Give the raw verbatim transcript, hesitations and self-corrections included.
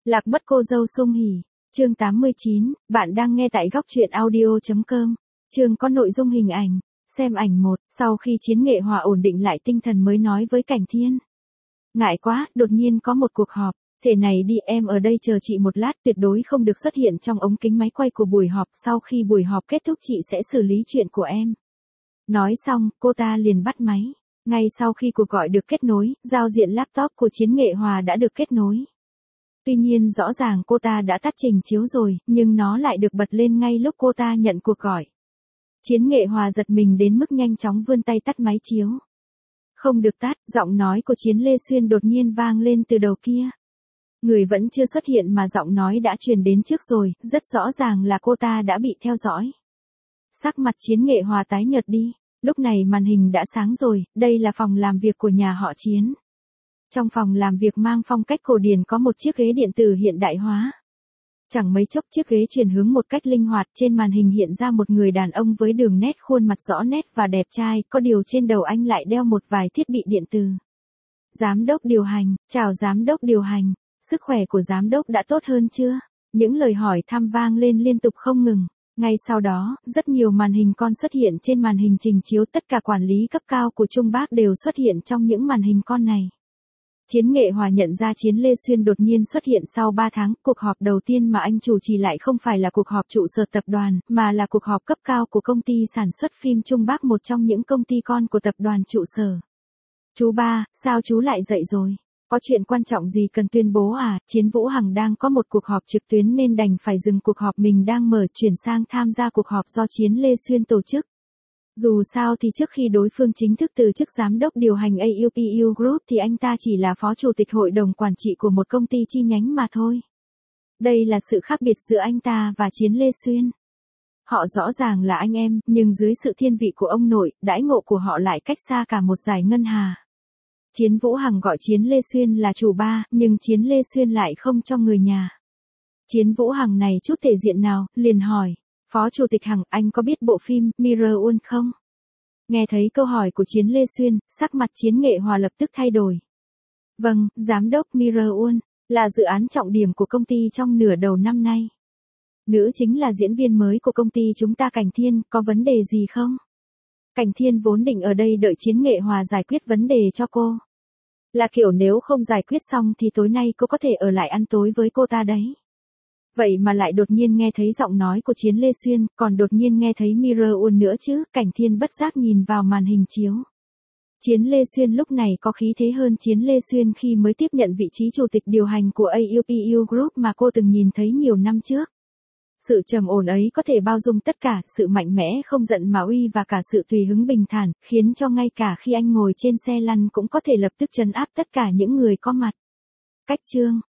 Lạc mất cô dâu Sung Hỉ. Chương tám mươi chín, bạn đang nghe tại góc truyện audio chấm com. Chương có nội dung hình ảnh. Xem ảnh một, sau khi Chiến Nghệ Hòa ổn định lại tinh thần mới nói với Cảnh Thiên. Ngại quá, đột nhiên có một cuộc họp. Thế này đi, em ở đây chờ chị một lát, tuyệt đối không được xuất hiện trong ống kính máy quay của buổi họp. Sau khi buổi họp kết thúc chị sẽ xử lý chuyện của em. Nói xong, cô ta liền bắt máy. Ngay sau khi cuộc gọi được kết nối, giao diện laptop của Chiến Nghệ Hòa đã được kết nối. Tuy nhiên rõ ràng cô ta đã tắt trình chiếu rồi, nhưng nó lại được bật lên ngay lúc cô ta nhận cuộc gọi. Chiến Nghệ Hòa giật mình đến mức nhanh chóng vươn tay tắt máy chiếu. Không được tắt, giọng nói của Chiến Lê Xuyên đột nhiên vang lên từ đầu kia. Người vẫn chưa xuất hiện mà giọng nói đã truyền đến trước rồi, rất rõ ràng là cô ta đã bị theo dõi. Sắc mặt Chiến Nghệ Hòa tái nhợt đi, lúc này màn hình đã sáng rồi, đây là phòng làm việc của nhà họ Chiến. Trong phòng làm việc mang phong cách cổ điển có một chiếc ghế điện tử hiện đại hóa. Chẳng mấy chốc chiếc ghế chuyển hướng một cách linh hoạt, trên màn hình hiện ra một người đàn ông với đường nét khuôn mặt rõ nét và đẹp trai, có điều trên đầu anh lại đeo một vài thiết bị điện tử. Giám đốc điều hành, chào giám đốc điều hành, sức khỏe của giám đốc đã tốt hơn chưa? Những lời hỏi thăm vang lên liên tục không ngừng. Ngay sau đó, rất nhiều màn hình con xuất hiện trên màn hình trình chiếu, tất cả quản lý cấp cao của Trung Bắc đều xuất hiện trong những màn hình con này. Chiến Nghệ Hòa nhận ra Chiến Lê Xuyên đột nhiên xuất hiện sau ba tháng, cuộc họp đầu tiên mà anh chủ trì lại không phải là cuộc họp trụ sở tập đoàn, mà là cuộc họp cấp cao của công ty sản xuất phim Trung Bắc, một trong những công ty con của tập đoàn trụ sở. Chú ba, sao chú lại dậy rồi? Có chuyện quan trọng gì cần tuyên bố à? Chiến Vũ Hằng đang có một cuộc họp trực tuyến nên đành phải dừng cuộc họp mình đang mở, chuyển sang tham gia cuộc họp do Chiến Lê Xuyên tổ chức. Dù sao thì trước khi đối phương chính thức từ chức giám đốc điều hành a u pê u Group thì anh ta chỉ là phó chủ tịch hội đồng quản trị của một công ty chi nhánh mà thôi. Đây là sự khác biệt giữa anh ta và Chiến Lê Xuyên. Họ rõ ràng là anh em, nhưng dưới sự thiên vị của ông nội, đãi ngộ của họ lại cách xa cả một dải ngân hà. Chiến Vũ Hằng gọi Chiến Lê Xuyên là chủ ba, nhưng Chiến Lê Xuyên lại không cho người nhà. Chiến Vũ Hằng này chút thể diện nào, liền hỏi. Phó Chủ tịch Hằng, anh có biết bộ phim Mirror One không? Nghe thấy câu hỏi của Chiến Lê Xuyên, sắc mặt Chiến Nghệ Hòa lập tức thay đổi. Vâng, giám đốc Mirror One, là dự án trọng điểm của công ty trong nửa đầu năm nay. Nữ chính là diễn viên mới của công ty chúng ta. Cảnh Thiên, có vấn đề gì không? Cảnh Thiên vốn định ở đây đợi Chiến Nghệ Hòa giải quyết vấn đề cho cô. Là kiểu nếu không giải quyết xong thì tối nay cô có thể ở lại ăn tối với cô ta đấy. Vậy mà lại đột nhiên nghe thấy giọng nói của Chiến Lê Xuyên, còn đột nhiên nghe thấy Mirror One nữa chứ. Cảnh Thiên bất giác nhìn vào màn hình chiếu. Chiến Lê Xuyên lúc này có khí thế hơn Chiến Lê Xuyên khi mới tiếp nhận vị trí chủ tịch điều hành của a u pê u Group mà cô từng nhìn thấy nhiều năm trước. Sự trầm ổn ấy có thể bao dung tất cả, sự mạnh mẽ không giận mà uy và cả sự tùy hứng bình thản, khiến cho ngay cả khi anh ngồi trên xe lăn cũng có thể lập tức trấn áp tất cả những người có mặt. Cách chương,